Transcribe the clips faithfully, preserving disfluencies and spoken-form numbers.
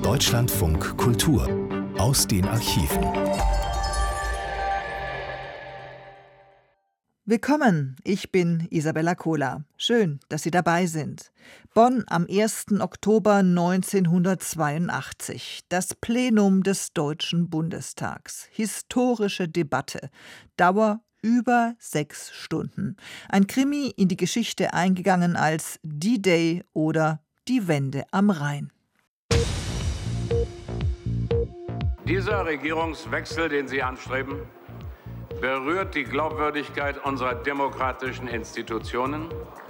Deutschlandfunk Kultur aus den Archiven. Willkommen, ich bin Isabella Kohler. Schön, dass Sie dabei sind. Bonn am ersten Oktober neunzehnhundertzweiundachtzig. Das Plenum des Deutschen Bundestags. Historische Debatte. Dauer über sechs Stunden. Ein Krimi in die Geschichte eingegangen als D-Day oder Die Wende am Rhein. Dieser Regierungswechsel, den Sie anstreben, berührt die Glaubwürdigkeit unserer demokratischen Institutionen.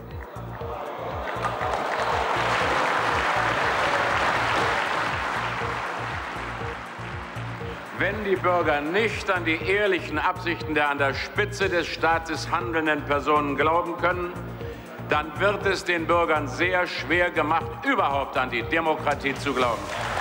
Wenn die Bürger nicht an die ehrlichen Absichten der an der Spitze des Staates handelnden Personen glauben können, dann wird es den Bürgern sehr schwer gemacht, überhaupt an die Demokratie zu glauben.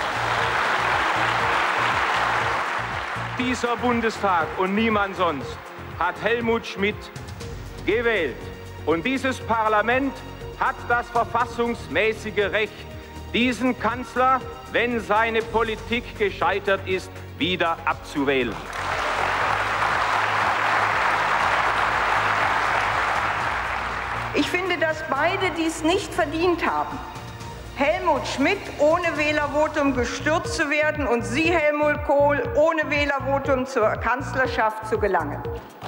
Dieser Bundestag und niemand sonst hat Helmut Schmidt gewählt. Und dieses Parlament hat das verfassungsmäßige Recht, diesen Kanzler, wenn seine Politik gescheitert ist, wieder abzuwählen. Ich finde, dass beide dies nicht verdient haben. Helmut Schmidt ohne Wählervotum gestürzt zu werden und Sie, Helmut Kohl, ohne Wählervotum zur Kanzlerschaft zu gelangen.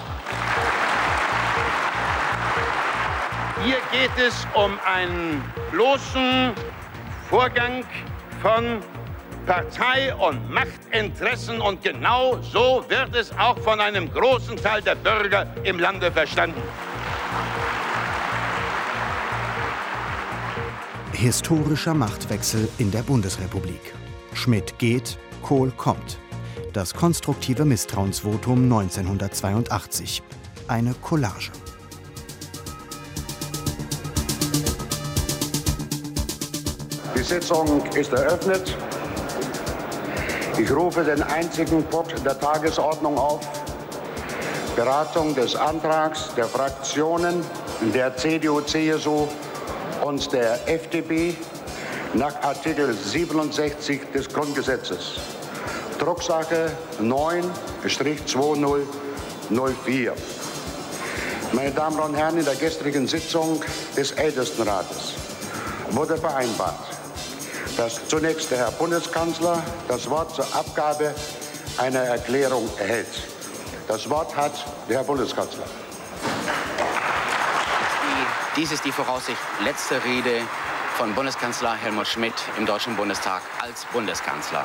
Hier geht es um einen bloßen Vorgang von Partei- und Machtinteressen und genau so wird es auch von einem großen Teil der Bürger im Lande verstanden. Historischer Machtwechsel in der Bundesrepublik. Schmidt geht, Kohl kommt. Das konstruktive Misstrauensvotum neunzehnhundertzweiundachtzig. Eine Collage. Die Sitzung ist eröffnet. Ich rufe den einzigen Punkt der Tagesordnung auf. Beratung des Antrags der Fraktionen der C D U C S U und der F D P nach Artikel siebenundsechzig des Grundgesetzes. Drucksache neun zweitausendvier. Meine Damen und Herren, in der gestrigen Sitzung des Ältestenrates wurde vereinbart, dass zunächst der Herr Bundeskanzler das Wort zur Abgabe einer Erklärung erhält. Das Wort hat der Herr Bundeskanzler. Dies ist die voraussichtlich letzte Rede von Bundeskanzler Helmut Schmidt im Deutschen Bundestag als Bundeskanzler.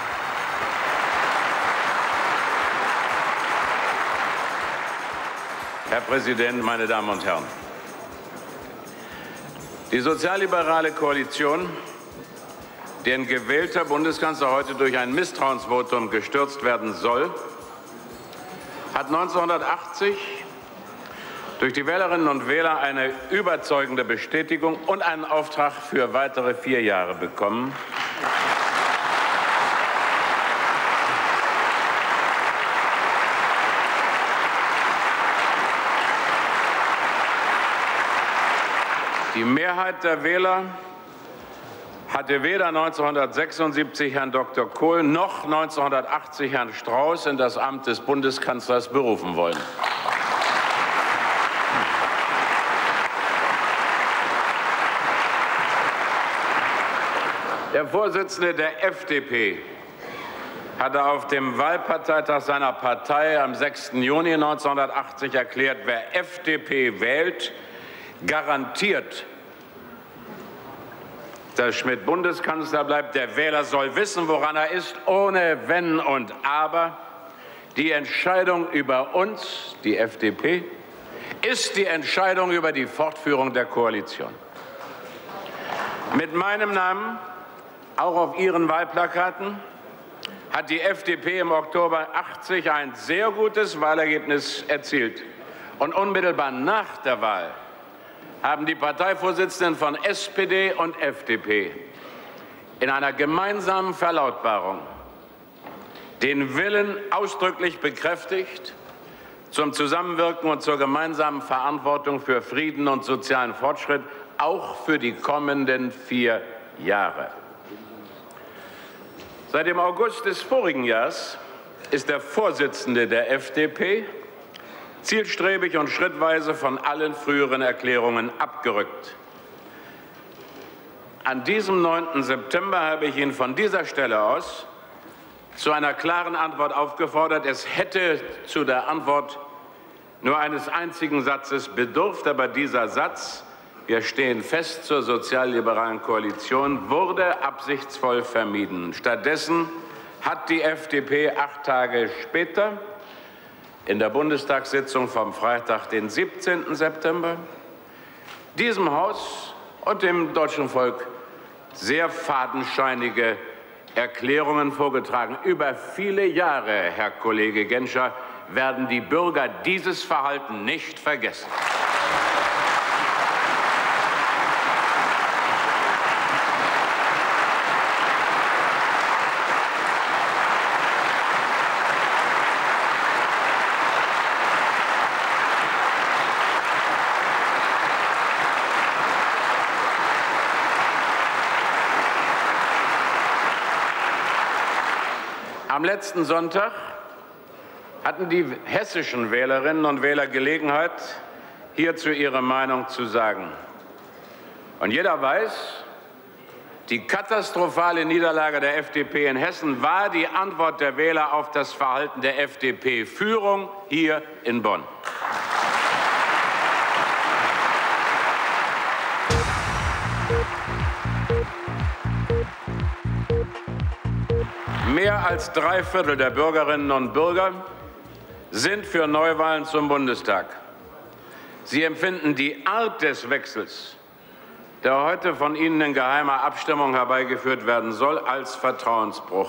Herr Präsident, meine Damen und Herren! Die sozialliberale Koalition, deren gewählter Bundeskanzler heute durch ein Misstrauensvotum gestürzt werden soll, hat neunzehnhundertachtzig durch die Wählerinnen und Wähler eine überzeugende Bestätigung und einen Auftrag für weitere vier Jahre bekommen. Die Mehrheit der Wähler hatte weder neunzehnhundertsechsundsiebzig Herrn Doktor Kohl noch neunzehnhundertachtzig Herrn Strauß in das Amt des Bundeskanzlers berufen wollen. Der Vorsitzende der F D P hatte auf dem Wahlparteitag seiner Partei am sechsten Juni neunzehnhundertachtzig erklärt, wer F D P wählt, garantiert, dass Schmidt Bundeskanzler bleibt. Der Wähler soll wissen, woran er ist, ohne Wenn und Aber. Die Entscheidung über uns, die F D P, ist die Entscheidung über die Fortführung der Koalition. Mit meinem Namen, auch auf Ihren Wahlplakaten, hat die F D P im Oktober achtzig ein sehr gutes Wahlergebnis erzielt. Und unmittelbar nach der Wahl haben die Parteivorsitzenden von S P D und F D P in einer gemeinsamen Verlautbarung den Willen ausdrücklich bekräftigt, zum Zusammenwirken und zur gemeinsamen Verantwortung für Frieden und sozialen Fortschritt, auch für die kommenden vier Jahre. Seit dem August des vorigen Jahres ist der Vorsitzende der F D P zielstrebig und schrittweise von allen früheren Erklärungen abgerückt. An diesem neunten September habe ich ihn von dieser Stelle aus zu einer klaren Antwort aufgefordert. Es hätte zu der Antwort nur eines einzigen Satzes bedurft, aber dieser Satz, wir stehen fest zur sozialliberalen Koalition, wurde absichtsvoll vermieden. Stattdessen hat die F D P acht Tage später in der Bundestagssitzung vom Freitag, den siebzehnten September, diesem Haus und dem deutschen Volk sehr fadenscheinige Erklärungen vorgetragen. Über viele Jahre, Herr Kollege Genscher, werden die Bürger dieses Verhalten nicht vergessen. Am letzten Sonntag hatten die hessischen Wählerinnen und Wähler Gelegenheit, hierzu ihre Meinung zu sagen. Und jeder weiß, die katastrophale Niederlage der F D P in Hessen war die Antwort der Wähler auf das Verhalten der F D P-Führung hier in Bonn. Mehr als drei Viertel der Bürgerinnen und Bürger sind für Neuwahlen zum Bundestag. Sie empfinden die Art des Wechsels, der heute von Ihnen in geheimer Abstimmung herbeigeführt werden soll, als Vertrauensbruch.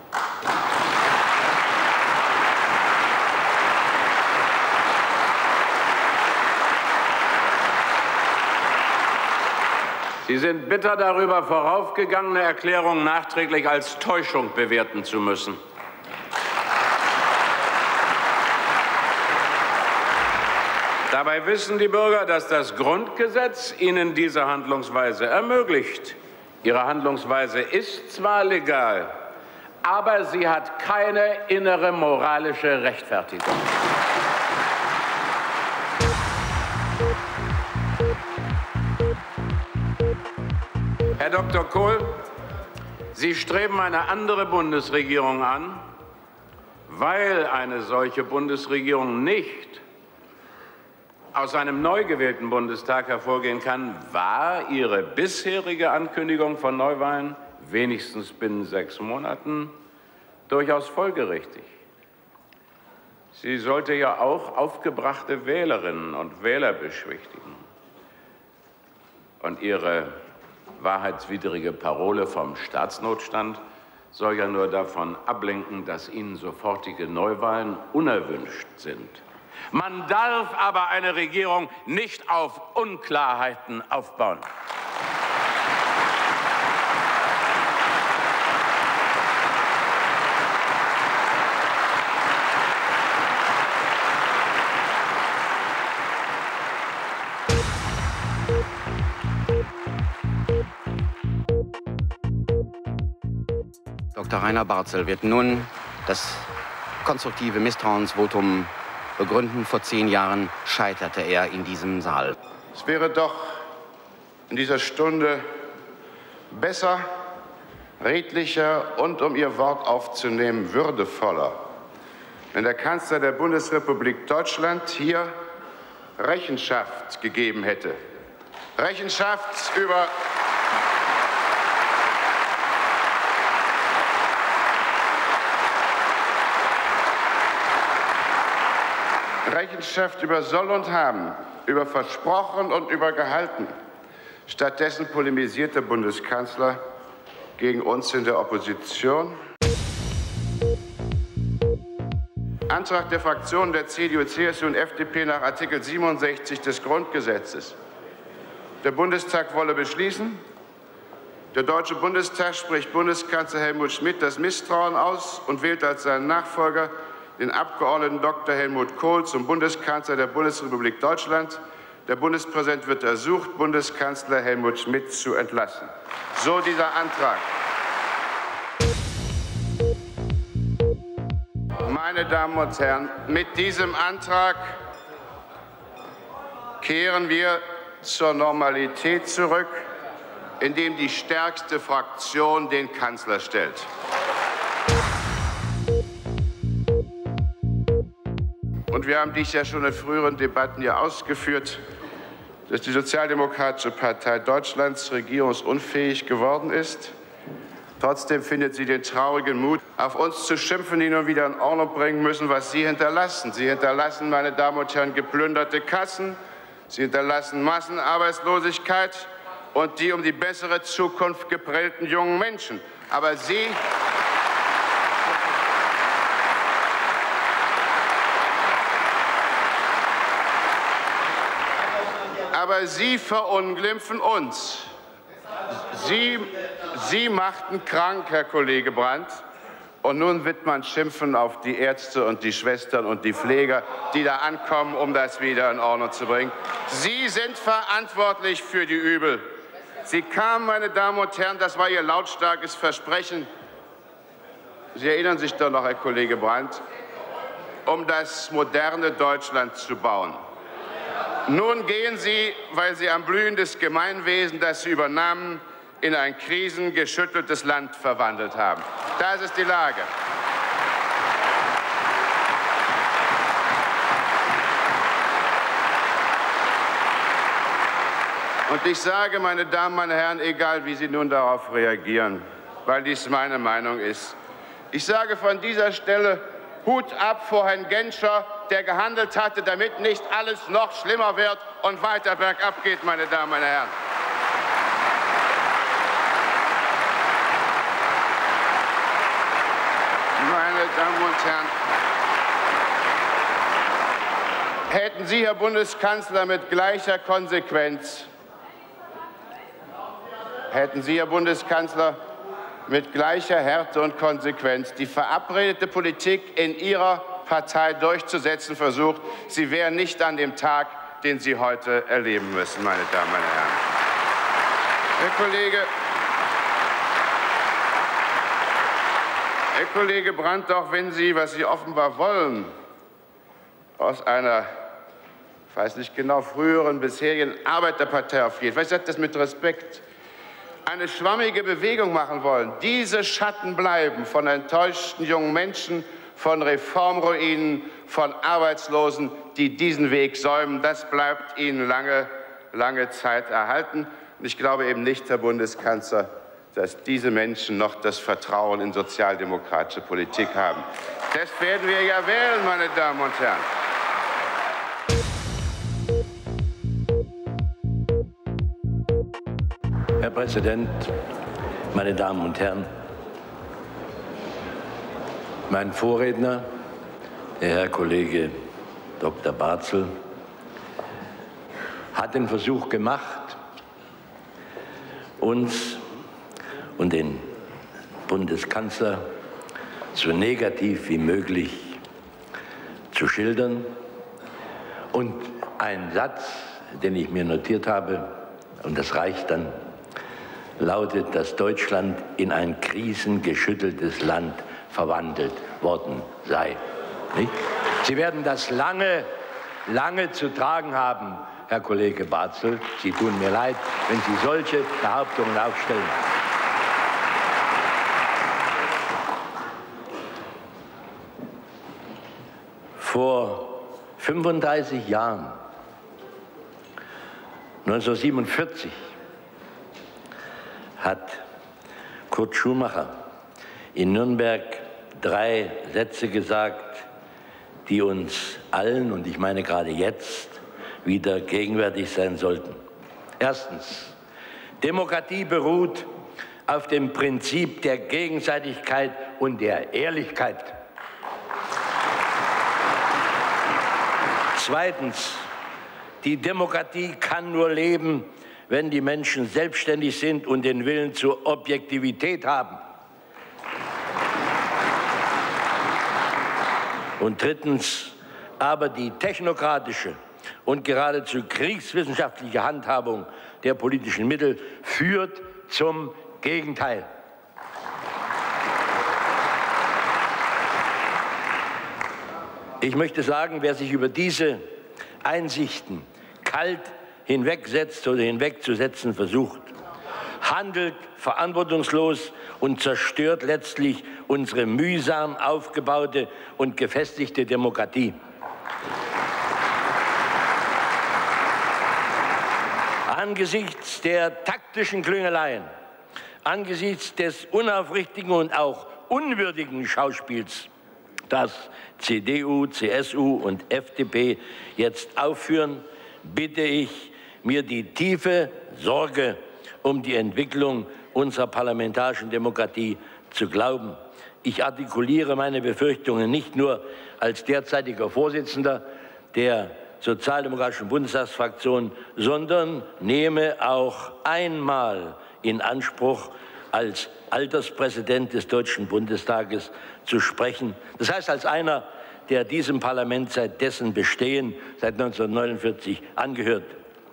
Sie sind bitter darüber, voraufgegangene Erklärungen nachträglich als Täuschung bewerten zu müssen. Dabei wissen die Bürger, dass das Grundgesetz ihnen diese Handlungsweise ermöglicht. Ihre Handlungsweise ist zwar legal, aber sie hat keine innere moralische Rechtfertigung. Herr Doktor Kohl, Sie streben eine andere Bundesregierung an, weil eine solche Bundesregierung nicht aus einem neu gewählten Bundestag hervorgehen kann, war Ihre bisherige Ankündigung von Neuwahlen, wenigstens binnen sechs Monaten, durchaus folgerichtig. Sie sollte ja auch aufgebrachte Wählerinnen und Wähler beschwichtigen. Und Ihre wahrheitswidrige Parole vom Staatsnotstand soll ja nur davon ablenken, dass Ihnen sofortige Neuwahlen unerwünscht sind. Man darf aber eine Regierung nicht auf Unklarheiten aufbauen. Doktor Rainer Barzel wird nun das konstruktive Misstrauensvotum begründen. Vor zehn Jahren scheiterte er in diesem Saal. Es wäre doch in dieser Stunde besser, redlicher und, um Ihr Wort aufzunehmen, würdevoller, wenn der Kanzler der Bundesrepublik Deutschland hier Rechenschaft gegeben hätte. Rechenschaft über Rechenschaft über Soll und Haben, über Versprochen und über Gehalten. Stattdessen polemisiert der Bundeskanzler gegen uns in der Opposition. Antrag der Fraktionen der C D U, C S U und F D P nach Artikel siebenundsechzig des Grundgesetzes. Der Bundestag wolle beschließen, der Deutsche Bundestag spricht Bundeskanzler Helmut Schmidt das Misstrauen aus und wählt als seinen Nachfolger den Abgeordneten Doktor Helmut Kohl zum Bundeskanzler der Bundesrepublik Deutschland. Der Bundespräsident wird ersucht, Bundeskanzler Helmut Schmidt zu entlassen. So dieser Antrag. Meine Damen und Herren, mit diesem Antrag kehren wir zur Normalität zurück, indem die stärkste Fraktion den Kanzler stellt. Und wir haben dies ja schon in früheren Debatten hier ausgeführt, dass die Sozialdemokratische Partei Deutschlands regierungsunfähig geworden ist. Trotzdem findet sie den traurigen Mut, auf uns zu schimpfen, die nun wieder in Ordnung bringen müssen, was Sie hinterlassen. Sie hinterlassen, meine Damen und Herren, geplünderte Kassen. Sie hinterlassen Massenarbeitslosigkeit und die um die bessere Zukunft geprellten jungen Menschen. Aber Sie, aber Sie verunglimpfen uns. Sie, Sie machten krank, Herr Kollege Brandt. Und nun wird man schimpfen auf die Ärzte und die Schwestern und die Pfleger, die da ankommen, um das wieder in Ordnung zu bringen. Sie sind verantwortlich für die Übel. Sie kamen, meine Damen und Herren, das war Ihr lautstarkes Versprechen. Sie erinnern sich doch noch, Herr Kollege Brandt, um das moderne Deutschland zu bauen. Nun gehen Sie, weil Sie am Blühen des Gemeinwesens, das Sie übernahmen, in ein krisengeschütteltes Land verwandelt haben. Das ist die Lage. Und ich sage, meine Damen, meine Herren, egal wie Sie nun darauf reagieren, weil dies meine Meinung ist, ich sage von dieser Stelle Hut ab vor Herrn Genscher, der gehandelt hatte, damit nicht alles noch schlimmer wird und weiter bergab geht, meine Damen, meine Herren. Meine Damen und Herren, hätten Sie, Herr Bundeskanzler, mit gleicher Konsequenz, hätten Sie, Herr Bundeskanzler, mit gleicher Härte und Konsequenz die verabredete Politik in Ihrer Partei durchzusetzen versucht, Sie wären nicht an dem Tag, den Sie heute erleben müssen, meine Damen, meine Herren. Herr Kollege, Herr Kollege Brandt, auch wenn Sie, was Sie offenbar wollen, aus einer, ich weiß nicht genau, früheren, bisherigen Arbeiterpartei auf jeden Fall, ich sage das mit Respekt, eine schwammige Bewegung machen wollen, diese Schatten bleiben von enttäuschten jungen Menschen, von Reformruinen, von Arbeitslosen, die diesen Weg säumen, das bleibt Ihnen lange, lange Zeit erhalten. Und ich glaube eben nicht, Herr Bundeskanzler, dass diese Menschen noch das Vertrauen in sozialdemokratische Politik haben. Das werden wir ja wählen, meine Damen und Herren. Herr Präsident, meine Damen und Herren! Mein Vorredner, der Herr Kollege Doktor Barzel, hat den Versuch gemacht, uns und den Bundeskanzler so negativ wie möglich zu schildern. Und ein Satz, den ich mir notiert habe, und das reicht dann, lautet, dass Deutschland in ein krisengeschütteltes Land verwandelt worden sei. Nicht? Sie werden das lange, lange zu tragen haben, Herr Kollege Barzel. Sie tun mir leid, wenn Sie solche Behauptungen aufstellen. Vor fünfunddreißig Jahren, neunzehnhundertsiebenundvierzig, hat Kurt Schumacher in Nürnberg drei Sätze gesagt, die uns allen, und ich meine gerade jetzt, wieder gegenwärtig sein sollten. Erstens, Demokratie beruht auf dem Prinzip der Gegenseitigkeit und der Ehrlichkeit. Zweitens, die Demokratie kann nur leben, wenn die Menschen selbstständig sind und den Willen zur Objektivität haben. Und drittens, aber die technokratische und geradezu kriegswissenschaftliche Handhabung der politischen Mittel führt zum Gegenteil. Ich möchte sagen, wer sich über diese Einsichten kalt hinwegsetzt oder hinwegzusetzen versucht, handelt verantwortungslos und zerstört letztlich unsere mühsam aufgebaute und gefestigte Demokratie. Angesichts der taktischen Klüngeleien, angesichts des unaufrichtigen und auch unwürdigen Schauspiels, das C D U, C S U und F D P jetzt aufführen, bitte ich, mir die tiefe Sorge um die Entwicklung unserer parlamentarischen Demokratie zu glauben. Ich artikuliere meine Befürchtungen nicht nur als derzeitiger Vorsitzender der Sozialdemokratischen Bundestagsfraktion, sondern nehme auch einmal in Anspruch, als Alterspräsident des Deutschen Bundestages zu sprechen. Das heißt, als einer, der diesem Parlament seit dessen Bestehen, seit neunzehnhundertneunundvierzig, angehört.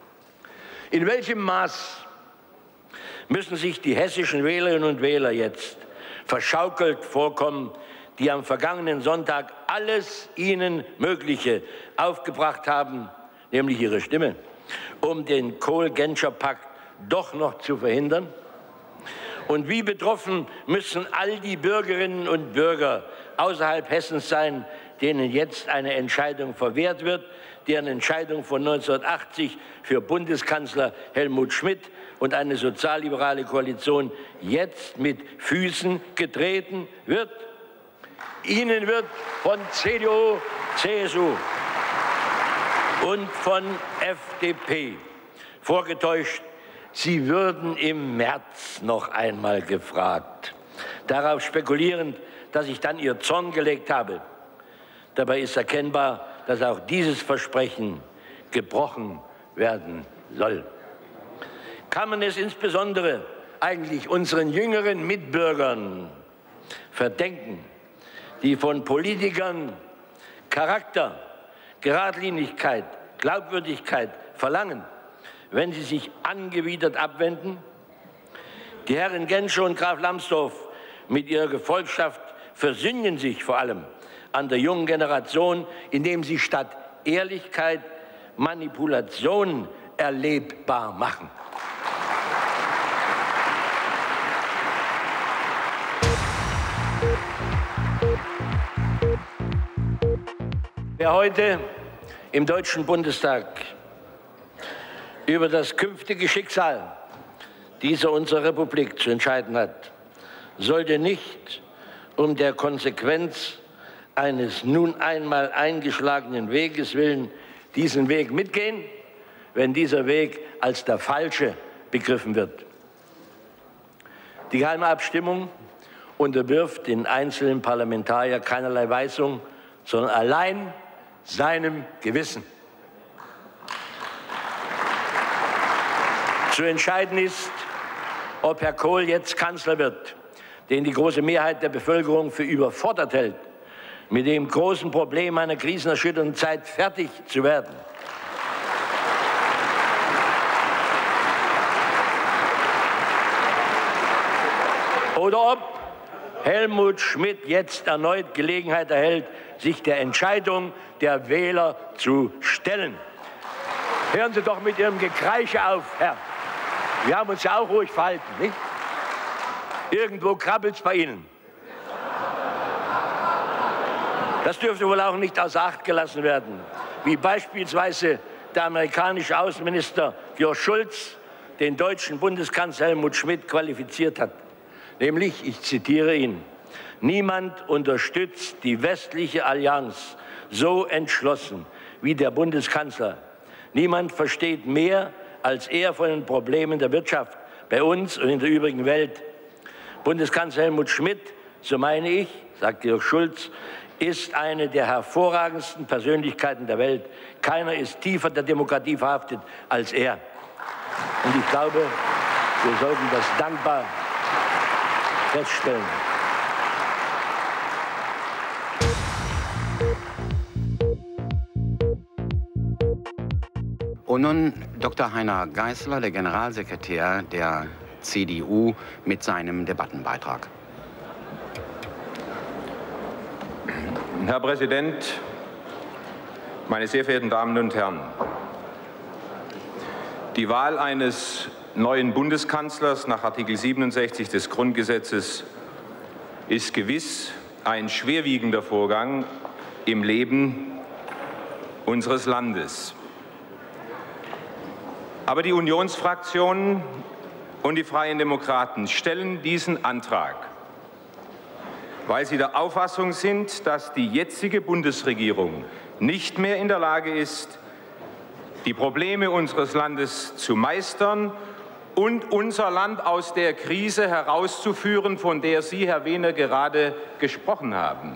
In welchem Maß müssen sich die hessischen Wählerinnen und Wähler jetzt verschaukelt vorkommen, die am vergangenen Sonntag alles ihnen Mögliche aufgebracht haben, nämlich ihre Stimme, um den Kohl-Genscher-Pakt doch noch zu verhindern? Und wie betroffen müssen all die Bürgerinnen und Bürger außerhalb Hessens sein, denen jetzt eine Entscheidung verwehrt wird, deren Entscheidung von neunzehnhundertachtzig für Bundeskanzler Helmut Schmidt und eine sozialliberale Koalition jetzt mit Füßen getreten wird? Ihnen wird von C D U, C S U und von F D P vorgetäuscht, sie würden im März noch einmal gefragt, darauf spekulierend, dass ich dann ihr Zorn gelegt habe. Dabei ist erkennbar, dass auch dieses Versprechen gebrochen werden soll. Kann man es insbesondere eigentlich unseren jüngeren Mitbürgern verdenken, die von Politikern Charakter, Geradlinigkeit, Glaubwürdigkeit verlangen, wenn sie sich angewidert abwenden? Die Herren Genscher und Graf Lambsdorff mit ihrer Gefolgschaft versündigen sich vor allem an der jungen Generation, indem sie statt Ehrlichkeit Manipulation erlebbar machen. Wer heute im Deutschen Bundestag über das künftige Schicksal dieser unserer Republik zu entscheiden hat, sollte nicht um der Konsequenz eines nun einmal eingeschlagenen Weges willen diesen Weg mitgehen, wenn dieser Weg als der falsche begriffen wird. Die geheime Abstimmung unterwirft den einzelnen Parlamentarier keinerlei Weisung, sondern allein seinem Gewissen. Zu entscheiden ist, ob Herr Kohl jetzt Kanzler wird, den die große Mehrheit der Bevölkerung für überfordert hält, mit dem großen Problem einer krisenerschütternden Zeit fertig zu werden. Oder ob Helmut Schmidt jetzt erneut Gelegenheit erhält, sich der Entscheidung der Wähler zu stellen. Hören Sie doch mit Ihrem Gekreische auf, Herr. Wir haben uns ja auch ruhig verhalten, nicht? Irgendwo krabbelt es bei Ihnen. Das dürfte wohl auch nicht außer Acht gelassen werden, wie beispielsweise der amerikanische Außenminister Georg Schulz den deutschen Bundeskanzler Helmut Schmidt qualifiziert hat. Nämlich, ich zitiere ihn, niemand unterstützt die westliche Allianz so entschlossen wie der Bundeskanzler. Niemand versteht mehr als er von den Problemen der Wirtschaft bei uns und in der übrigen Welt. Bundeskanzler Helmut Schmidt, so meine ich, sagt Georg Schulz, ist eine der hervorragendsten Persönlichkeiten der Welt. Keiner ist tiefer der Demokratie verhaftet als er. Und ich glaube, wir sollten das dankbar feststellen. Und nun Doktor Heiner Geißler, der Generalsekretär der C D U, mit seinem Debattenbeitrag. Herr Präsident, Meine sehr verehrten Damen und Herren, die Wahl eines neuen Bundeskanzlers nach Artikel siebenundsechzig des Grundgesetzes ist gewiss ein schwerwiegender Vorgang im Leben unseres Landes. Aber die Unionsfraktionen und die Freien Demokraten stellen diesen Antrag, weil sie der Auffassung sind, dass die jetzige Bundesregierung nicht mehr in der Lage ist, die Probleme unseres Landes zu meistern und unser Land aus der Krise herauszuführen, von der Sie, Herr Wehner, gerade gesprochen haben.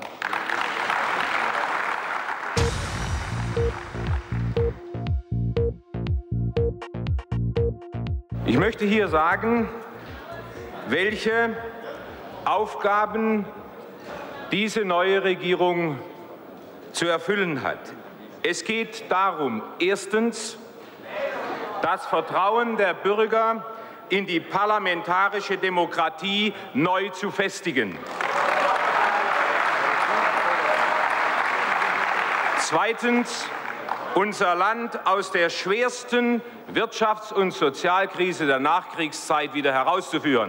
Ich möchte hier sagen, welche Aufgaben diese neue Regierung zu erfüllen hat. Es geht darum, erstens, das Vertrauen der Bürger in die parlamentarische Demokratie neu zu festigen. Zweitens, unser Land aus der schwersten Wirtschafts- und Sozialkrise der Nachkriegszeit wieder herauszuführen.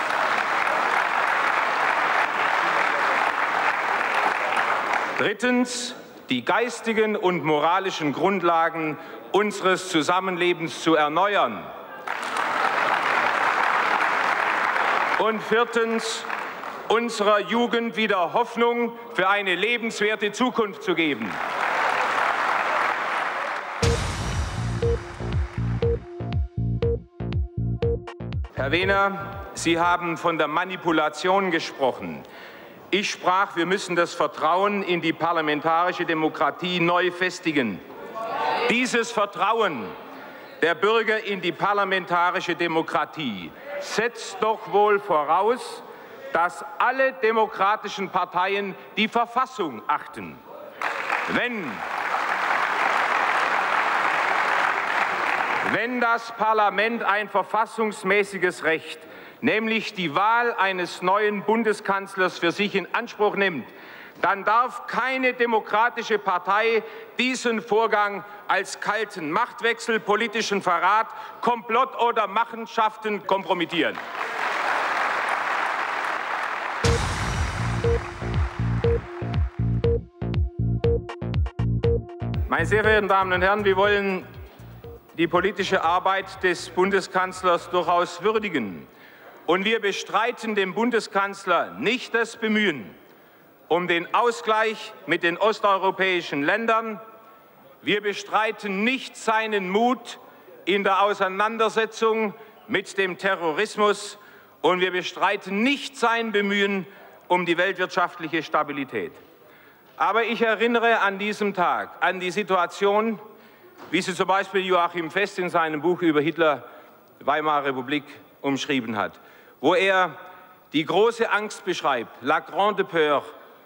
Drittens, die geistigen und moralischen Grundlagen unseres Zusammenlebens zu erneuern. Und viertens, unserer Jugend wieder Hoffnung für eine lebenswerte Zukunft zu geben. Herr Wehner, Sie haben von der Manipulation gesprochen. Ich sprach, wir müssen das Vertrauen in die parlamentarische Demokratie neu festigen. Dieses Vertrauen der Bürger in die parlamentarische Demokratie setzt doch wohl voraus, dass alle demokratischen Parteien die Verfassung achten. Wenn, wenn das Parlament ein verfassungsmäßiges Recht, nämlich die Wahl eines neuen Bundeskanzlers, für sich in Anspruch nimmt, dann darf keine demokratische Partei diesen Vorgang als kalten Machtwechsel, politischen Verrat, Komplott oder Machenschaften kompromittieren. Meine sehr verehrten Damen und Herren, wir wollen die politische Arbeit des Bundeskanzlers durchaus würdigen. Und wir bestreiten dem Bundeskanzler nicht das Bemühen um den Ausgleich mit den osteuropäischen Ländern. Wir bestreiten nicht seinen Mut in der Auseinandersetzung mit dem Terrorismus. Und wir bestreiten nicht sein Bemühen um die weltwirtschaftliche Stabilität. Aber ich erinnere an diesem Tag an die Situation, wie sie zum Beispiel Joachim Fest in seinem Buch über Hitler, Weimarer Republik, umschrieben hat, wo er die große Angst beschreibt, la grande peur,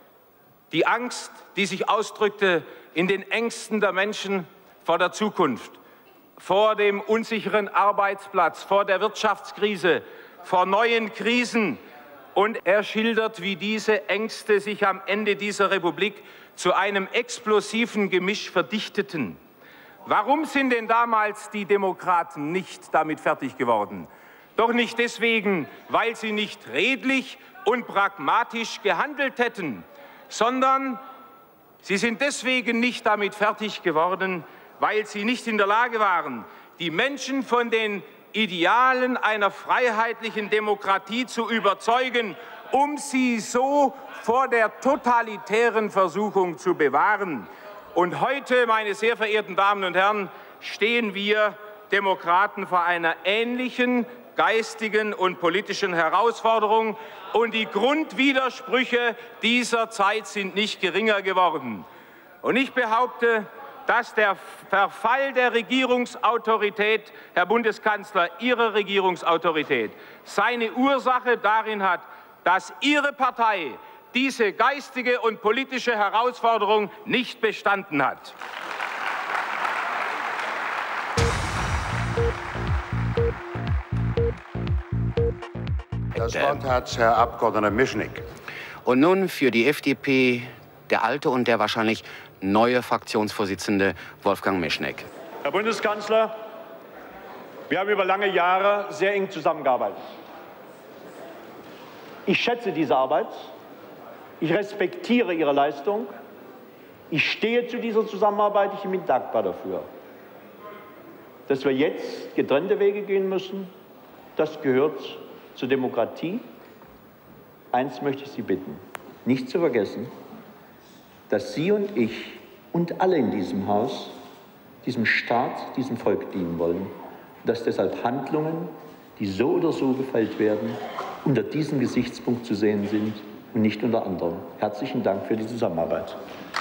die Angst, die sich ausdrückte in den Ängsten der Menschen vor der Zukunft, vor dem unsicheren Arbeitsplatz, vor der Wirtschaftskrise, vor neuen Krisen. Und er schildert, wie diese Ängste sich am Ende dieser Republik zu einem explosiven Gemisch verdichteten. Warum sind denn damals die Demokraten nicht damit fertig geworden? Doch nicht deswegen, weil sie nicht redlich und pragmatisch gehandelt hätten, sondern sie sind deswegen nicht damit fertig geworden, weil sie nicht in der Lage waren, die Menschen von den Idealen einer freiheitlichen Demokratie zu überzeugen, um sie so vor der totalitären Versuchung zu bewahren. Und heute, meine sehr verehrten Damen und Herren, stehen wir Demokraten vor einer ähnlichen geistigen und politischen Herausforderung. Und die Grundwidersprüche dieser Zeit sind nicht geringer geworden. Und ich behaupte, dass der Verfall der Regierungsautorität, Herr Bundeskanzler, Ihrer Regierungsautorität, seine Ursache darin hat, dass Ihre Partei diese geistige und politische Herausforderung nicht bestanden hat. Das Wort hat Herr Abgeordneter Mischnick. Und nun für die F D P der alte und der wahrscheinlich neue Fraktionsvorsitzende Wolfgang Mischneck. Herr Bundeskanzler, wir haben über lange Jahre sehr eng zusammengearbeitet. Ich schätze diese Arbeit, ich respektiere Ihre Leistung, ich stehe zu dieser Zusammenarbeit, ich bin dankbar dafür. Dass wir jetzt getrennte Wege gehen müssen, das gehört zur Demokratie. Eins möchte ich Sie bitten, nicht zu vergessen, dass Sie und ich und alle in diesem Haus diesem Staat, diesem Volk dienen wollen. Dass deshalb Handlungen, die so oder so gefällt werden, unter diesem Gesichtspunkt zu sehen sind und nicht unter anderem. Herzlichen Dank für die Zusammenarbeit.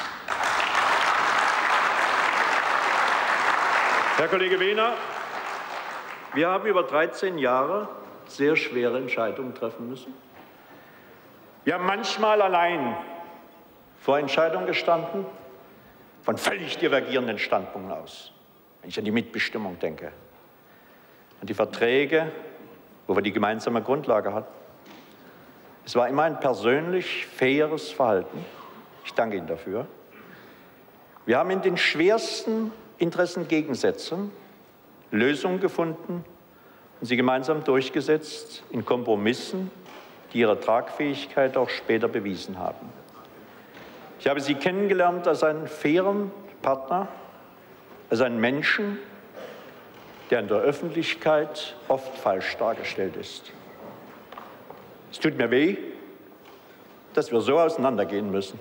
Herr Kollege Wehner, wir haben über dreizehn Jahre sehr schwere Entscheidungen treffen müssen. Wir haben manchmal allein vor Entscheidungen gestanden, von völlig divergierenden Standpunkten aus. Wenn ich an die Mitbestimmung denke, an die Verträge, wo wir die gemeinsame Grundlage hatten. Es war immer ein persönlich faires Verhalten. Ich danke Ihnen dafür. Wir haben in den schwersten Interessengegensätzen Lösungen gefunden und sie gemeinsam durchgesetzt in Kompromissen, die ihre Tragfähigkeit auch später bewiesen haben. Ich habe Sie kennengelernt als einen fairen Partner, als einen Menschen, der in der Öffentlichkeit oft falsch dargestellt ist. Es tut mir weh, dass wir so auseinandergehen müssen.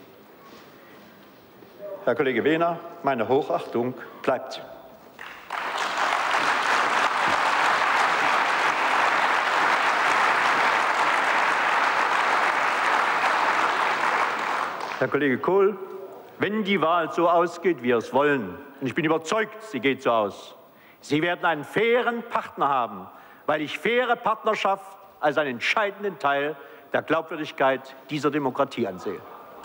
Herr Kollege Wehner, meine Hochachtung bleibt. Herr Kollege Kohl, wenn die Wahl so ausgeht, wie wir es wollen, und ich bin überzeugt, sie geht so aus, Sie werden einen fairen Partner haben, weil ich faire Partnerschaft als einen entscheidenden Teil der Glaubwürdigkeit dieser Demokratie ansehe.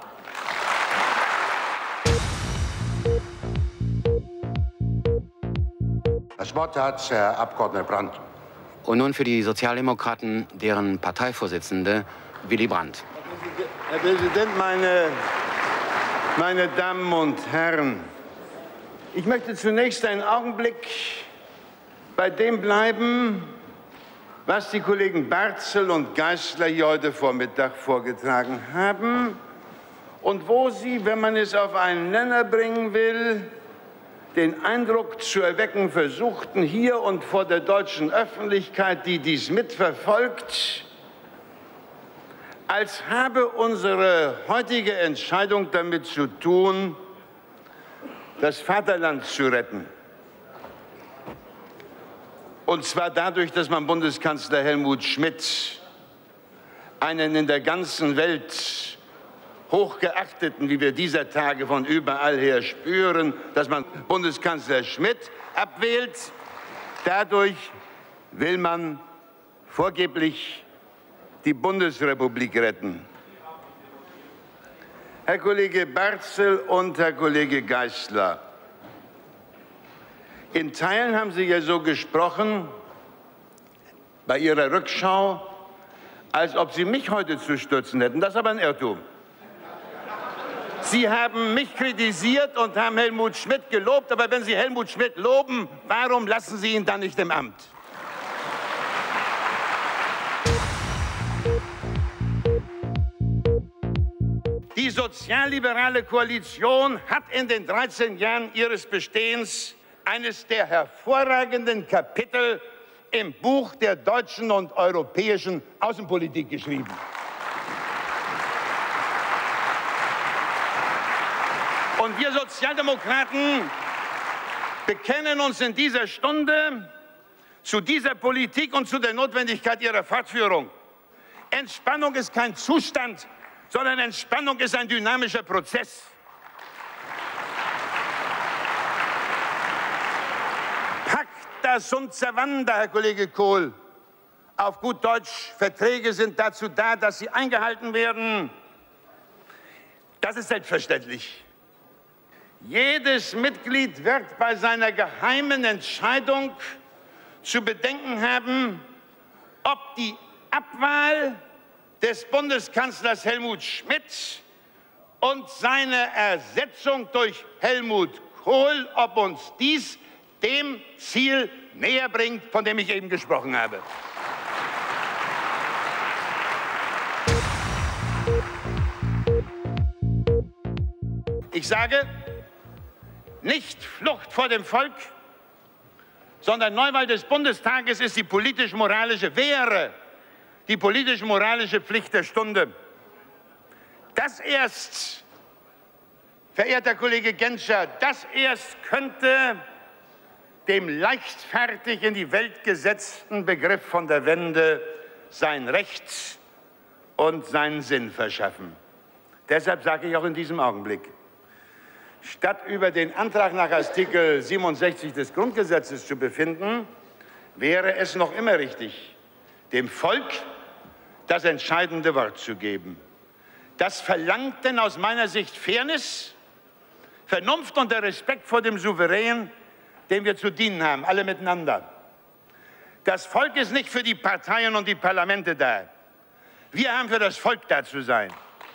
Das Wort hat Herr Abgeordneter Brandt. Und nun für die Sozialdemokraten, deren Parteivorsitzende Willy Brandt. Herr Präsident, meine, meine Damen und Herren! Ich möchte zunächst einen Augenblick bei dem bleiben, was die Kollegen Barzel und Geisler hier heute Vormittag vorgetragen haben und wo sie, wenn man es auf einen Nenner bringen will, den Eindruck zu erwecken versuchten, hier und vor der deutschen Öffentlichkeit, die dies mitverfolgt, als habe unsere heutige Entscheidung damit zu tun, das Vaterland zu retten. Und zwar dadurch, dass man Bundeskanzler Helmut Schmidt, einen in der ganzen Welt hochgeachteten, wie wir dieser Tage von überall her spüren, dass man Bundeskanzler Schmidt abwählt. Dadurch will man vorgeblich die Bundesrepublik retten. Herr Kollege Barzel und Herr Kollege Geisler, in Teilen haben Sie ja so gesprochen, bei Ihrer Rückschau, als ob Sie mich heute zu stürzen hätten. Das ist aber ein Irrtum. Sie haben mich kritisiert und haben Helmut Schmidt gelobt, aber wenn Sie Helmut Schmidt loben, warum lassen Sie ihn dann nicht im Amt? Die sozialliberale Koalition hat in den dreizehn Jahren ihres Bestehens eines der hervorragenden Kapitel im Buch der deutschen und europäischen Außenpolitik geschrieben. Und wir Sozialdemokraten bekennen uns in dieser Stunde zu dieser Politik und zu der Notwendigkeit ihrer Fortführung. Entspannung ist kein Zustand, sondern Entspannung ist ein dynamischer Prozess. Pacta sunt servanda, Herr Kollege Kohl. Auf gut Deutsch, Verträge sind dazu da, dass sie eingehalten werden. Das ist selbstverständlich. Jedes Mitglied wird bei seiner geheimen Entscheidung zu bedenken haben, ob die Abwahl des Bundeskanzlers Helmut Schmidt und seine Ersetzung durch Helmut Kohl, ob uns dies dem Ziel näher bringt, von dem ich eben gesprochen habe. Ich sage, nicht Flucht vor dem Volk, sondern Neuwahl des Bundestages ist die politisch-moralische, wäre die politisch-moralische Pflicht der Stunde. Das erst, verehrter Kollege Genscher, das erst könnte dem leichtfertig in die Welt gesetzten Begriff von der Wende sein Recht und seinen Sinn verschaffen. Deshalb sage ich auch in diesem Augenblick, statt über den Antrag nach Artikel siebenundsechzig des Grundgesetzes zu befinden, wäre es noch immer richtig, dem Volk das entscheidende Wort zu geben. Das verlangt denn aus meiner Sicht Fairness, Vernunft und der Respekt vor dem Souverän, dem wir zu dienen haben, alle miteinander. Das Volk ist nicht für die Parteien und die Parlamente da. Wir haben für das Volk da zu sein.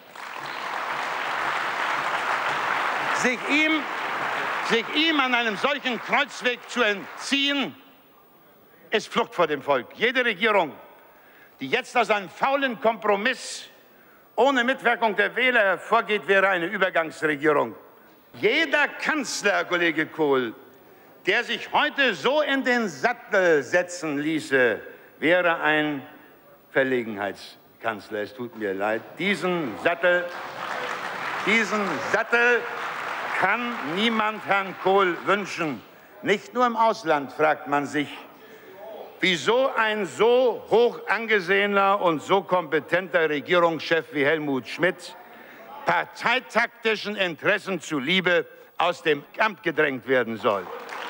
Sich ihm, sich ihm an einem solchen Kreuzweg zu entziehen, ist Flucht vor dem Volk. Jede Regierung, die jetzt aus einem faulen Kompromiss ohne Mitwirkung der Wähler hervorgeht, wäre eine Übergangsregierung. Jeder Kanzler, Kollege Kohl, der sich heute so in den Sattel setzen ließe, wäre ein Verlegenheitskanzler. Es tut mir leid. Diesen Sattel, diesen Sattel kann niemand Herrn Kohl wünschen. Nicht nur im Ausland fragt man sich, wieso ein so hoch angesehener und so kompetenter Regierungschef wie Helmut Schmidt parteitaktischen Interessen zuliebe aus dem Amt gedrängt werden soll.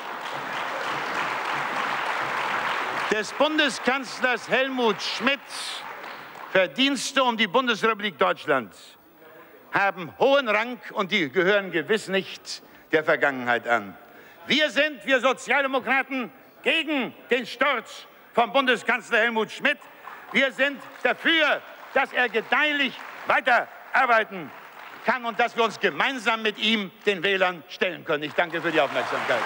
Des Bundeskanzlers Helmut Schmidt Verdienste um die Bundesrepublik Deutschland haben hohen Rang und die gehören gewiss nicht der Vergangenheit an. Wir sind, wir Sozialdemokraten, gegen den Sturz von Bundeskanzler Helmut Schmidt. Wir sind dafür, dass er gedeihlich weiterarbeiten kann und dass wir uns gemeinsam mit ihm den Wählern stellen können. Ich danke für die Aufmerksamkeit.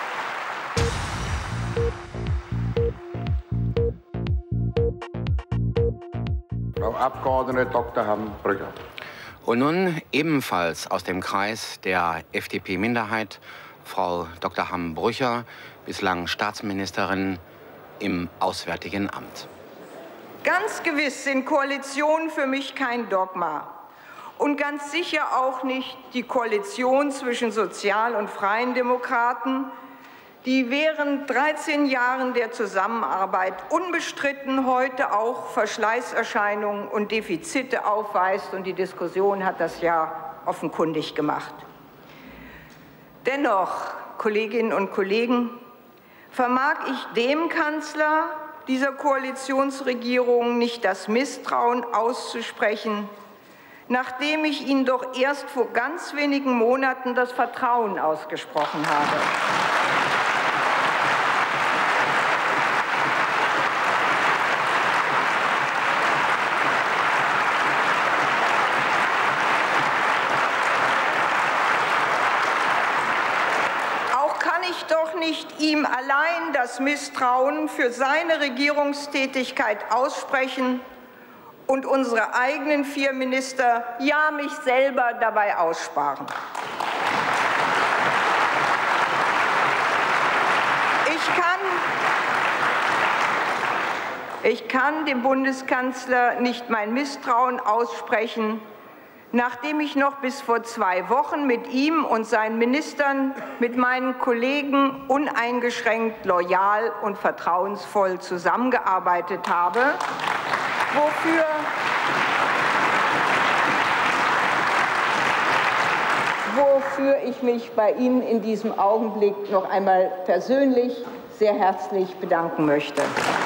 Frau Abgeordnete Doktor Hamm-Brücher. Und nun ebenfalls aus dem Kreis der F D P-Minderheit Frau Doktor Hamm-Brücher, bislang Staatsministerin im Auswärtigen Amt. Ganz gewiss sind Koalitionen für mich kein Dogma. Und ganz sicher auch nicht die Koalition zwischen Sozial- und Freien Demokraten, die während dreizehn Jahren der Zusammenarbeit unbestritten heute auch Verschleißerscheinungen und Defizite aufweist. Und die Diskussion hat das ja offenkundig gemacht. Dennoch, Kolleginnen und Kollegen, vermag ich dem Kanzler dieser Koalitionsregierung nicht das Misstrauen auszusprechen, nachdem ich Ihnen doch erst vor ganz wenigen Monaten das Vertrauen ausgesprochen habe. Doch nicht ihm allein das Misstrauen für seine Regierungstätigkeit aussprechen und unsere eigenen vier Minister, ja mich selber, dabei aussparen. Ich kann, ich kann dem Bundeskanzler nicht mein Misstrauen aussprechen, nachdem ich noch bis vor zwei Wochen mit ihm und seinen Ministern, mit meinen Kollegen uneingeschränkt loyal und vertrauensvoll zusammengearbeitet habe, wofür, wofür ich mich bei Ihnen in diesem Augenblick noch einmal persönlich sehr herzlich bedanken möchte.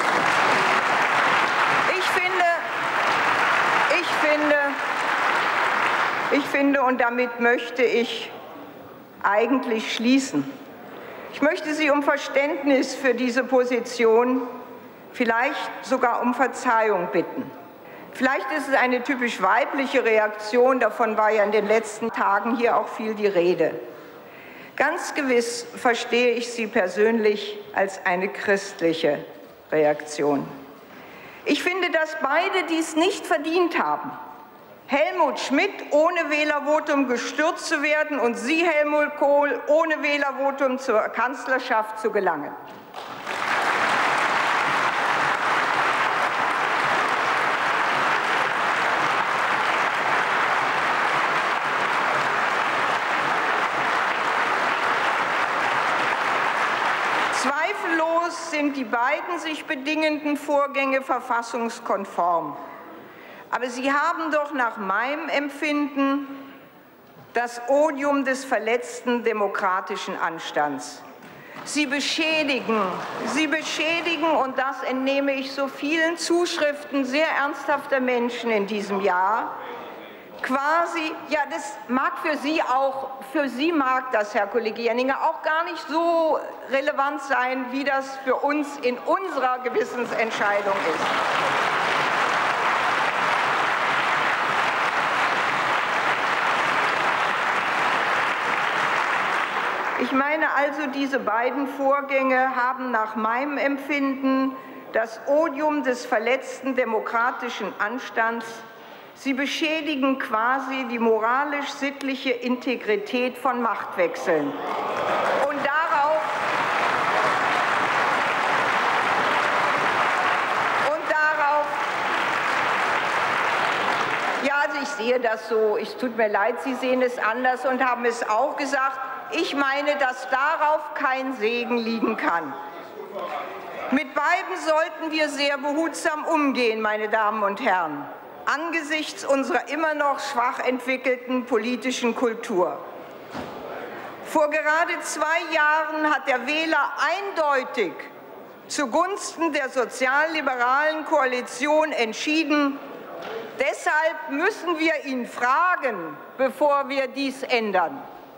Ich finde, ich finde, Ich finde, und damit möchte ich eigentlich schließen, ich möchte Sie um Verständnis für diese Position, vielleicht sogar um Verzeihung bitten. Vielleicht ist es eine typisch weibliche Reaktion, davon war ja in den letzten Tagen hier auch viel die Rede. Ganz gewiss verstehe ich sie persönlich als eine christliche Reaktion. Ich finde, dass beide dies nicht verdient haben. Helmut Schmidt ohne Wählervotum gestürzt zu werden und Sie, Helmut Kohl, ohne Wählervotum zur Kanzlerschaft zu gelangen. Zweifellos sind die beiden sich bedingenden Vorgänge verfassungskonform. Aber sie haben doch nach meinem Empfinden das Odium des verletzten demokratischen Anstands. Sie beschädigen, sie beschädigen, und das entnehme ich so vielen Zuschriften sehr ernsthafter Menschen in diesem Jahr, quasi, ja, das mag für Sie auch, für Sie mag das, Herr Kollege Jenninger, auch gar nicht so relevant sein, wie das für uns in unserer Gewissensentscheidung ist. Ich meine also, diese beiden Vorgänge haben nach meinem Empfinden das Odium des verletzten demokratischen Anstands. Sie beschädigen quasi die moralisch-sittliche Integrität von Machtwechseln. Und darauf, und darauf, ja, also ich sehe das so, es tut mir leid, Sie sehen es anders und haben es auch gesagt. Ich meine, dass darauf kein Segen liegen kann. Mit beiden sollten wir sehr behutsam umgehen, meine Damen und Herren, angesichts unserer immer noch schwach entwickelten politischen Kultur. Vor gerade zwei Jahren hat der Wähler eindeutig zugunsten der sozialliberalen Koalition entschieden. Deshalb müssen wir ihn fragen, bevor wir dies ändern.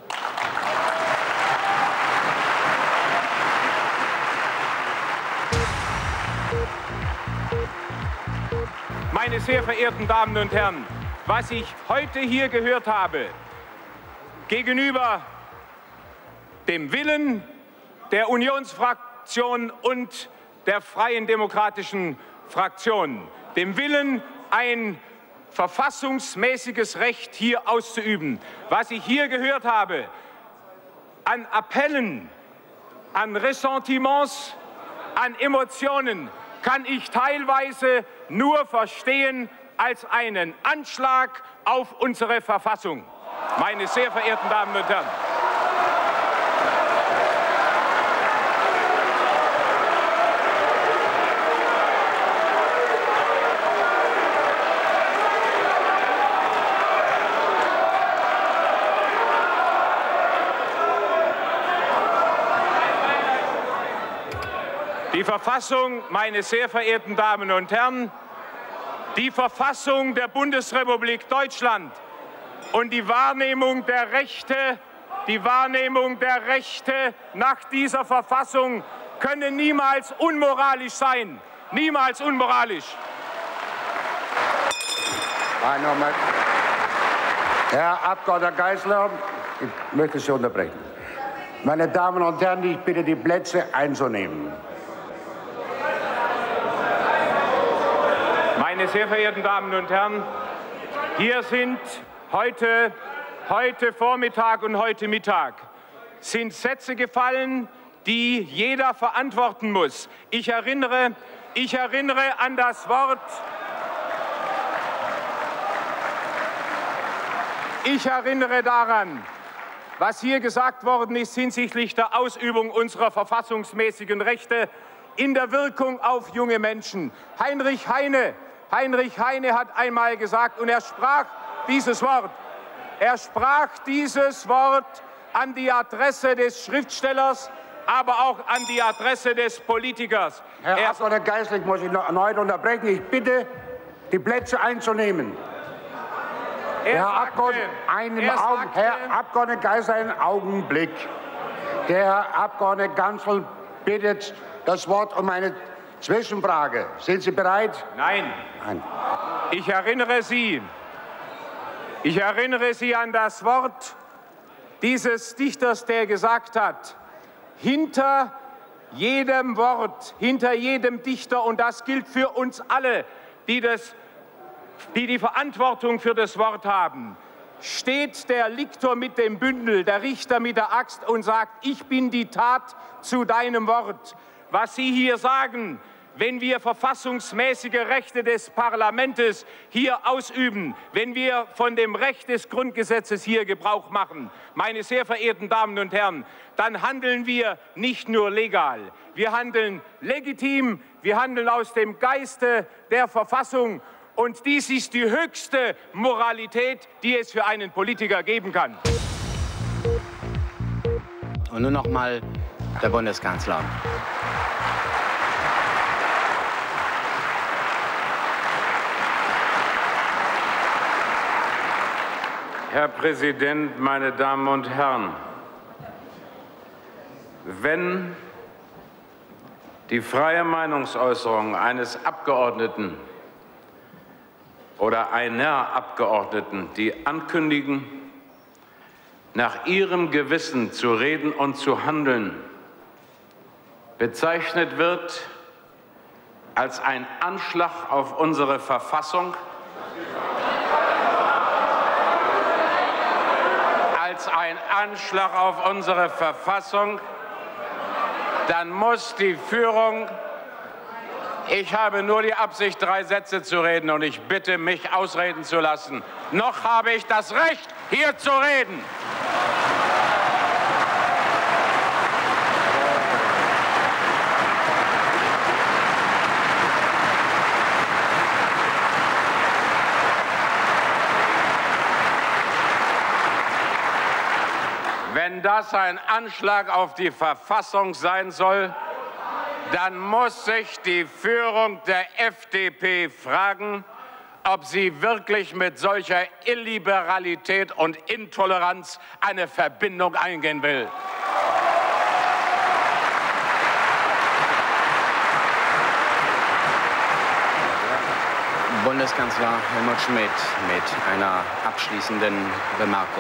Meine sehr verehrten Damen und Herren, was ich heute hier gehört habe, gegenüber dem Willen der Unionsfraktion und der Freien Demokratischen Fraktion, dem Willen, ein verfassungsmäßiges Recht hier auszuüben, was ich hier gehört habe, an Appellen, an Ressentiments, an Emotionen, kann ich teilweise nur verstehen als einen Anschlag auf unsere Verfassung. Meine sehr verehrten Damen und Herren. Die Verfassung, meine sehr verehrten Damen und Herren, die Verfassung der Bundesrepublik Deutschland und die Wahrnehmung der Rechte, die Wahrnehmung der Rechte nach dieser Verfassung können niemals unmoralisch sein. Niemals unmoralisch. Herr Abgeordneter Geisler, ich möchte Sie unterbrechen. Meine Damen und Herren, ich bitte, die Plätze einzunehmen. Meine sehr verehrten Damen und Herren, hier sind heute, heute Vormittag und heute Mittag sind Sätze gefallen, die jeder verantworten muss. Ich erinnere, ich erinnere an das Wort, ich erinnere daran, was hier gesagt worden ist hinsichtlich der Ausübung unserer verfassungsmäßigen Rechte in der Wirkung auf junge Menschen. Heinrich Heine Heinrich Heine hat einmal gesagt, und er sprach dieses Wort, er sprach dieses Wort an die Adresse des Schriftstellers, aber auch an die Adresse des Politikers. Herr er Abgeordneter Geisler, ich muss Sie noch erneut unterbrechen. Ich bitte, die Plätze einzunehmen. Herr, sagte, Abgeordneter, einen Augen, Herr Abgeordneter Geisler, einen Augenblick. Der Herr Abgeordnete Gansel bittet das Wort um eine Zwischenfrage. Sind Sie bereit? Nein. Nein. Ich erinnere Sie, ich erinnere Sie an das Wort dieses Dichters, der gesagt hat, hinter jedem Wort, hinter jedem Dichter, und das gilt für uns alle, die, das, die die Verantwortung für das Wort haben, steht der Liktor mit dem Bündel, der Richter mit der Axt und sagt, ich bin die Tat zu deinem Wort. Was Sie hier sagen, wenn wir verfassungsmäßige Rechte des Parlaments hier ausüben, wenn wir von dem Recht des Grundgesetzes hier Gebrauch machen, meine sehr verehrten Damen und Herren, dann handeln wir nicht nur legal, wir handeln legitim, wir handeln aus dem Geiste der Verfassung, und dies ist die höchste Moralität, die es für einen Politiker geben kann. Und nun noch mal der Bundeskanzler. Herr Präsident, meine Damen und Herren! Wenn die freie Meinungsäußerung eines Abgeordneten oder einer Abgeordneten, die ankündigen, nach ihrem Gewissen zu reden und zu handeln, bezeichnet wird als ein Anschlag auf unsere Verfassung, als ein Anschlag auf unsere Verfassung, dann muss die Führung, ich habe nur die Absicht, drei Sätze zu reden, und ich bitte, mich ausreden zu lassen. Noch habe ich das Recht, hier zu reden. Wenn das ein Anschlag auf die Verfassung sein soll, dann muss sich die Führung der F D P fragen, ob sie wirklich mit solcher Illiberalität und Intoleranz eine Verbindung eingehen will. Bundeskanzler Helmut Schmidt mit einer abschließenden Bemerkung.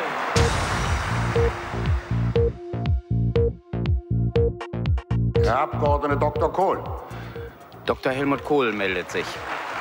Herr Abgeordneter Doktor Kohl. Doktor Helmut Kohl meldet sich.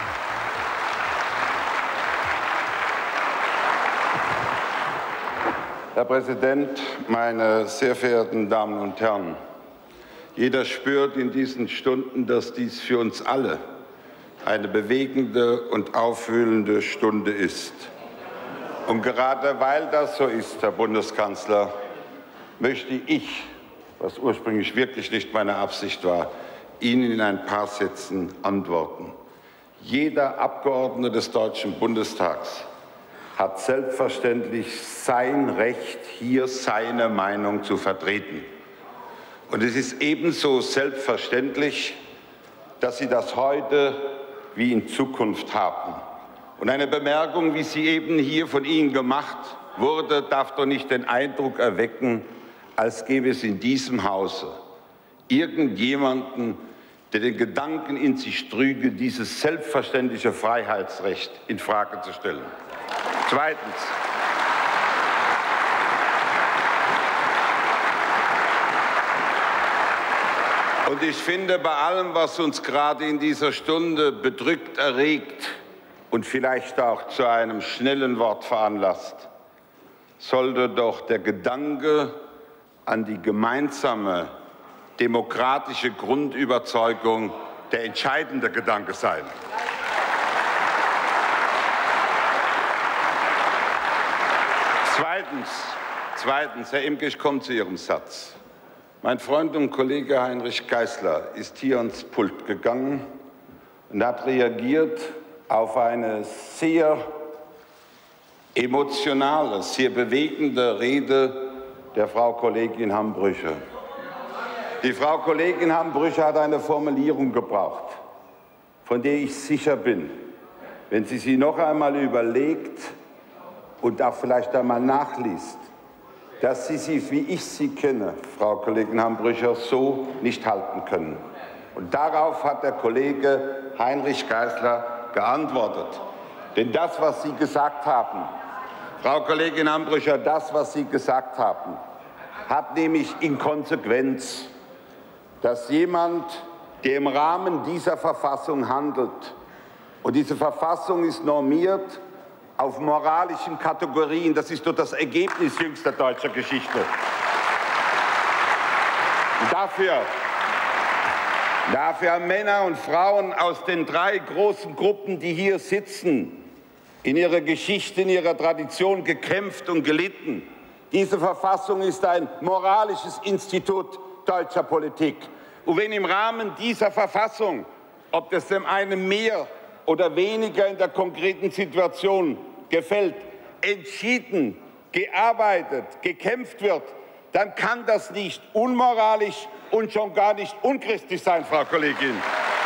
Herr Präsident, meine sehr verehrten Damen und Herren! Jeder spürt in diesen Stunden, dass dies für uns alle eine bewegende und aufwühlende Stunde ist. Und gerade weil das so ist, Herr Bundeskanzler, möchte ich, was ursprünglich wirklich nicht meine Absicht war, Ihnen in ein paar Sätzen antworten. Jeder Abgeordnete des Deutschen Bundestags hat selbstverständlich sein Recht, hier seine Meinung zu vertreten. Und es ist ebenso selbstverständlich, dass Sie das heute wie in Zukunft haben. Und eine Bemerkung, wie sie eben hier von Ihnen gemacht wurde, darf doch nicht den Eindruck erwecken, als gäbe es in diesem Hause irgendjemanden, der den Gedanken in sich trüge, dieses selbstverständliche Freiheitsrecht in Frage zu stellen. Zweitens. Und ich finde, bei allem, was uns gerade in dieser Stunde bedrückt, erregt und vielleicht auch zu einem schnellen Wort veranlasst, sollte doch der Gedanke an die gemeinsame demokratische Grundüberzeugung der entscheidende Gedanke sein. Zweitens, zweitens, Herr Imke, ich komme zu Ihrem Satz. Mein Freund und Kollege Heinrich Geisler ist hier ans Pult gegangen und hat reagiert auf eine sehr emotionale, sehr bewegende Rede der Frau Kollegin Hambrüche. Die Frau Kollegin Hambrüche hat eine Formulierung gebraucht, von der ich sicher bin, wenn sie sie noch einmal überlegt und auch vielleicht einmal nachliest, dass Sie sie, wie ich sie kenne, Frau Kollegin Hambrüche, so nicht halten können. Und darauf hat der Kollege Heinrich Geisler geantwortet. Denn das, was Sie gesagt haben, Frau Kollegin Ambrücher, das, was Sie gesagt haben, hat nämlich in Konsequenz, dass jemand, der im Rahmen dieser Verfassung handelt, und diese Verfassung ist normiert auf moralischen Kategorien, das ist doch das Ergebnis jüngster deutscher Geschichte. Und dafür, dafür haben Männer und Frauen aus den drei großen Gruppen, die hier sitzen, in ihrer Geschichte, in ihrer Tradition gekämpft und gelitten. Diese Verfassung ist ein moralisches Institut deutscher Politik. Und wenn im Rahmen dieser Verfassung, ob das dem einen mehr oder weniger in der konkreten Situation gefällt, entschieden, gearbeitet, gekämpft wird, dann kann das nicht unmoralisch und schon gar nicht unchristlich sein, Frau Kollegin.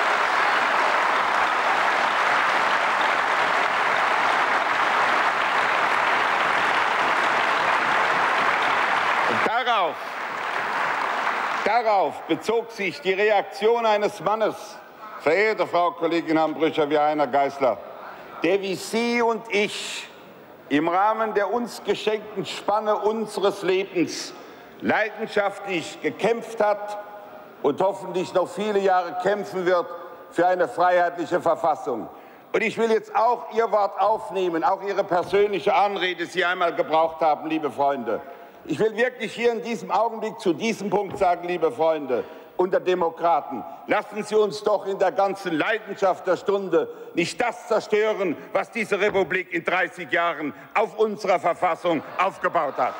Darauf, darauf bezog sich die Reaktion eines Mannes, verehrte Frau Kollegin Ambrücher wie Heiner Geisler, der wie Sie und ich im Rahmen der uns geschenkten Spanne unseres Lebens leidenschaftlich gekämpft hat und hoffentlich noch viele Jahre kämpfen wird für eine freiheitliche Verfassung. Und ich will jetzt auch Ihr Wort aufnehmen, auch Ihre persönliche Anrede, die Sie einmal gebraucht haben, liebe Freunde. Ich will wirklich hier in diesem Augenblick zu diesem Punkt sagen, liebe Freunde, unter Demokraten, lassen Sie uns doch in der ganzen Leidenschaft der Stunde nicht das zerstören, was diese Republik in dreißig Jahren auf unserer Verfassung aufgebaut hat.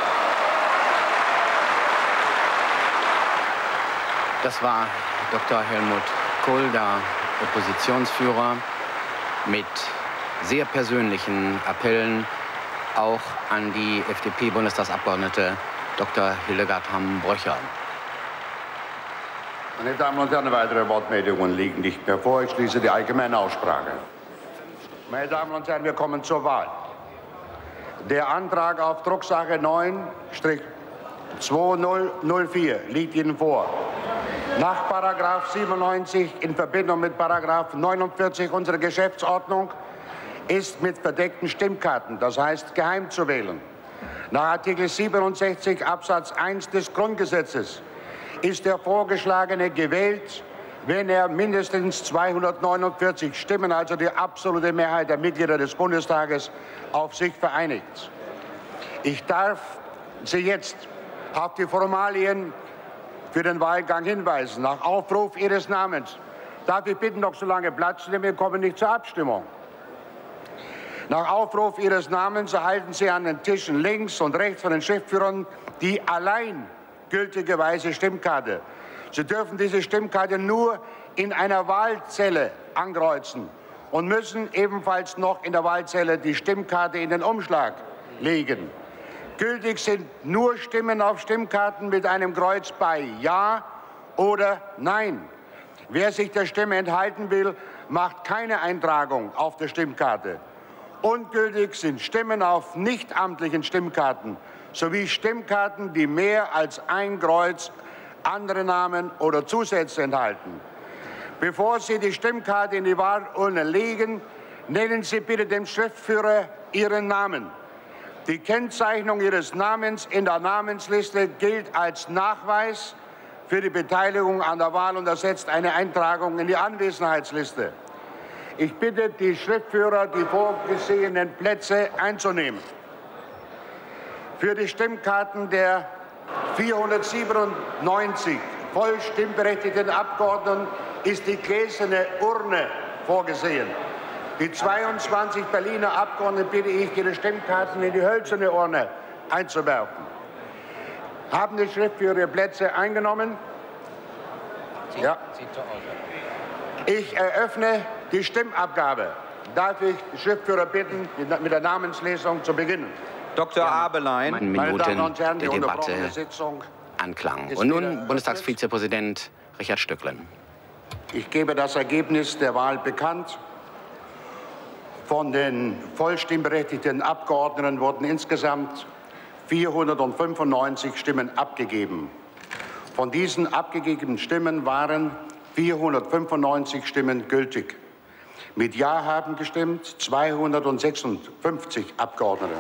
Das war Doktor Helmut Kohl, der Oppositionsführer, mit sehr persönlichen Appellen auch an die F D P-Bundestagsabgeordnete Doktor Hildegard Hamm-Bröcher. Meine Damen und Herren, weitere Wortmeldungen liegen nicht mehr vor. Ich schließe die allgemeine Aussprache. Meine Damen und Herren, wir kommen zur Wahl. Der Antrag auf Drucksache neun zweitausendvier liegt Ihnen vor. Nach Paragraph siebenundneunzig in Verbindung mit Paragraph neunundvierzig unserer Geschäftsordnung ist mit verdeckten Stimmkarten, das heißt geheim zu wählen. Nach Artikel siebenundsechzig Absatz eins des Grundgesetzes ist der Vorgeschlagene gewählt, wenn er mindestens zweihundertneunundvierzig Stimmen, also die absolute Mehrheit der Mitglieder des Bundestages, auf sich vereinigt. Ich darf Sie jetzt auf die Formalien für den Wahlgang hinweisen. Nach Aufruf Ihres Namens darf ich bitten, noch so lange Platz nehmen, wir kommen nicht zur Abstimmung. Nach Aufruf Ihres Namens erhalten Sie an den Tischen links und rechts von den Schriftführern die allein gültige weiße Stimmkarte. Sie dürfen diese Stimmkarte nur in einer Wahlzelle ankreuzen und müssen ebenfalls noch in der Wahlzelle die Stimmkarte in den Umschlag legen. Gültig sind nur Stimmen auf Stimmkarten mit einem Kreuz bei Ja oder Nein. Wer sich der Stimme enthalten will, macht keine Eintragung auf der Stimmkarte. Ungültig sind Stimmen auf nichtamtlichen Stimmkarten sowie Stimmkarten, die mehr als ein Kreuz, andere Namen oder Zusätze enthalten. Bevor Sie die Stimmkarte in die Wahlurne legen, nennen Sie bitte dem Schriftführer Ihren Namen. Die Kennzeichnung Ihres Namens in der Namensliste gilt als Nachweis für die Beteiligung an der Wahl und ersetzt eine Eintragung in die Anwesenheitsliste. Ich bitte die Schriftführer, die vorgesehenen Plätze einzunehmen. Für die Stimmkarten der vierhundertsiebenundneunzig voll stimmberechtigten Abgeordneten ist die gläserne Urne vorgesehen. Die zweiundzwanzig Berliner Abgeordneten bitte ich, ihre Stimmkarten in die hölzerne Urne einzuwerfen. Haben die Schriftführer ihre Plätze eingenommen? Ja. Ich eröffne die Stimmabgabe. Darf ich die Schriftführer bitten, mit der Namenslesung zu beginnen? Doktor Abelein. Meine Damen und Herren, die der Debatte Sitzung anklang. Und nun Bundestagsvizepräsident Richard Stöcklen. Ich gebe das Ergebnis der Wahl bekannt. Von den vollstimmberechtigten Abgeordneten wurden insgesamt vierhundertfünfundneunzig Stimmen abgegeben. Von diesen abgegebenen Stimmen waren vierhundertfünfundneunzig Stimmen gültig. Mit Ja haben gestimmt zweihundertsechsundfünfzig Abgeordnete.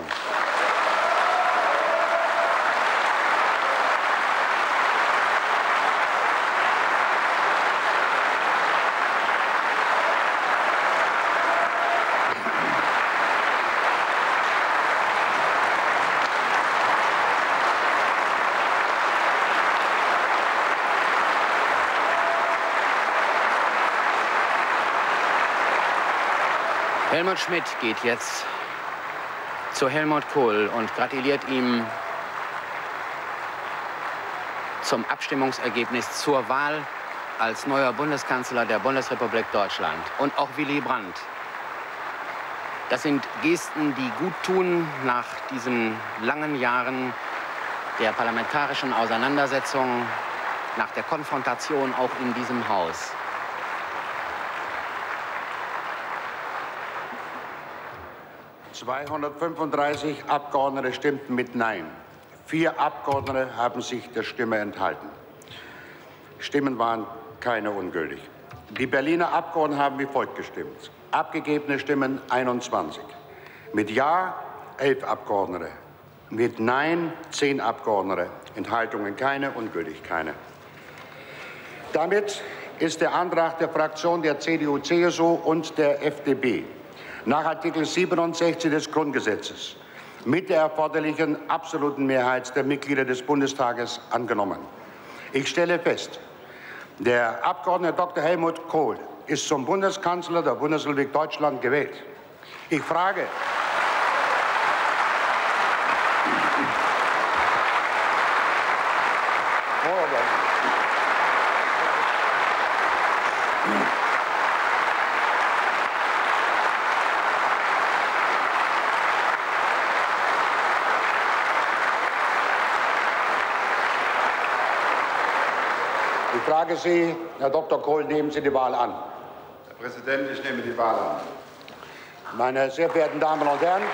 Helmut Schmidt geht jetzt zu Helmut Kohl und gratuliert ihm zum Abstimmungsergebnis zur Wahl als neuer Bundeskanzler der Bundesrepublik Deutschland. Und auch Willy Brandt. Das sind Gesten, die gut tun nach diesen langen Jahren der parlamentarischen Auseinandersetzung, nach der Konfrontation auch in diesem Haus. zweihundertfünfunddreißig Abgeordnete stimmten mit Nein. Vier Abgeordnete haben sich der Stimme enthalten. Stimmen waren keine ungültig. Die Berliner Abgeordneten haben wie folgt gestimmt. Abgegebene Stimmen einundzwanzig. Mit Ja elf Abgeordnete. Mit Nein zehn Abgeordnete. Enthaltungen keine, ungültig keine. Damit ist der Antrag der Fraktion der C D U C S U und der F D P nach Artikel siebenundsechzig des Grundgesetzes mit der erforderlichen absoluten Mehrheit der Mitglieder des Bundestages angenommen. Ich stelle fest, der Abgeordnete Doktor Helmut Kohl ist zum Bundeskanzler der Bundesrepublik Deutschland gewählt. Ich frage, Ich frage Sie, Herr Doktor Kohl, nehmen Sie die Wahl an? Herr Präsident, ich nehme die Wahl an. Meine sehr verehrten Damen und Herren,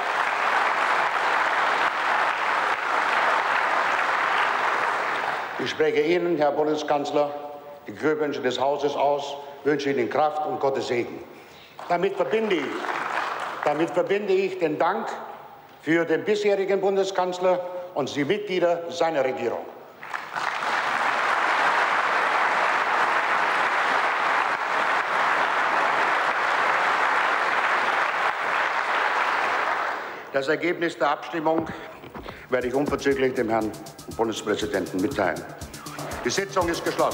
ich spreche Ihnen, Herr Bundeskanzler, die Glückwünsche des Hauses aus, wünsche Ihnen Kraft und Gottes Segen. Damit verbinde ich, damit verbinde ich den Dank für den bisherigen Bundeskanzler und die Mitglieder seiner Regierung. Das Ergebnis der Abstimmung werde ich unverzüglich dem Herrn Bundespräsidenten mitteilen. Die Sitzung ist geschlossen.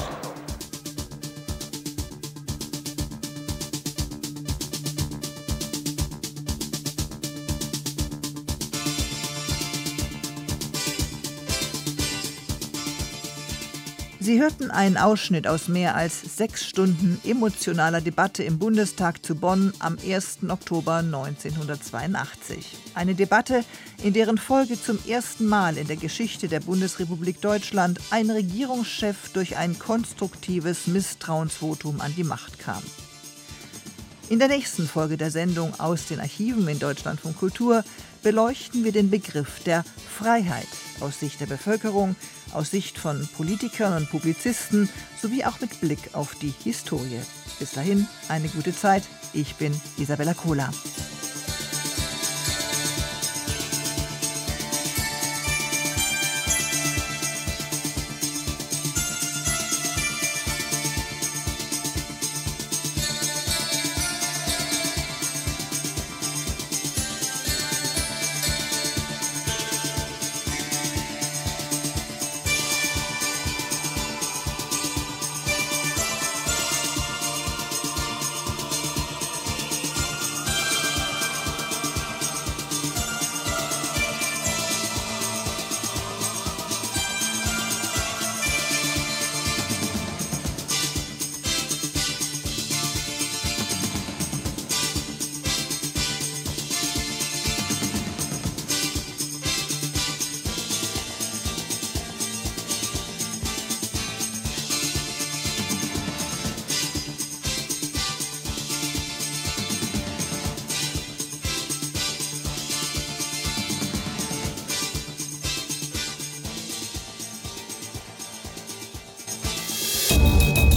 Sie hörten einen Ausschnitt aus mehr als sechs Stunden emotionaler Debatte im Bundestag zu Bonn am ersten Oktober neunzehnhundertzweiundachtzig. Eine Debatte, in deren Folge zum ersten Mal in der Geschichte der Bundesrepublik Deutschland ein Regierungschef durch ein konstruktives Misstrauensvotum an die Macht kam. In der nächsten Folge der Sendung Aus den Archiven in Deutschlandfunk Kultur beleuchten wir den Begriff der Freiheit aus Sicht der Bevölkerung, aus Sicht von Politikern und Publizisten sowie auch mit Blick auf die Historie. Bis dahin eine gute Zeit. Ich bin Isabella Kohler.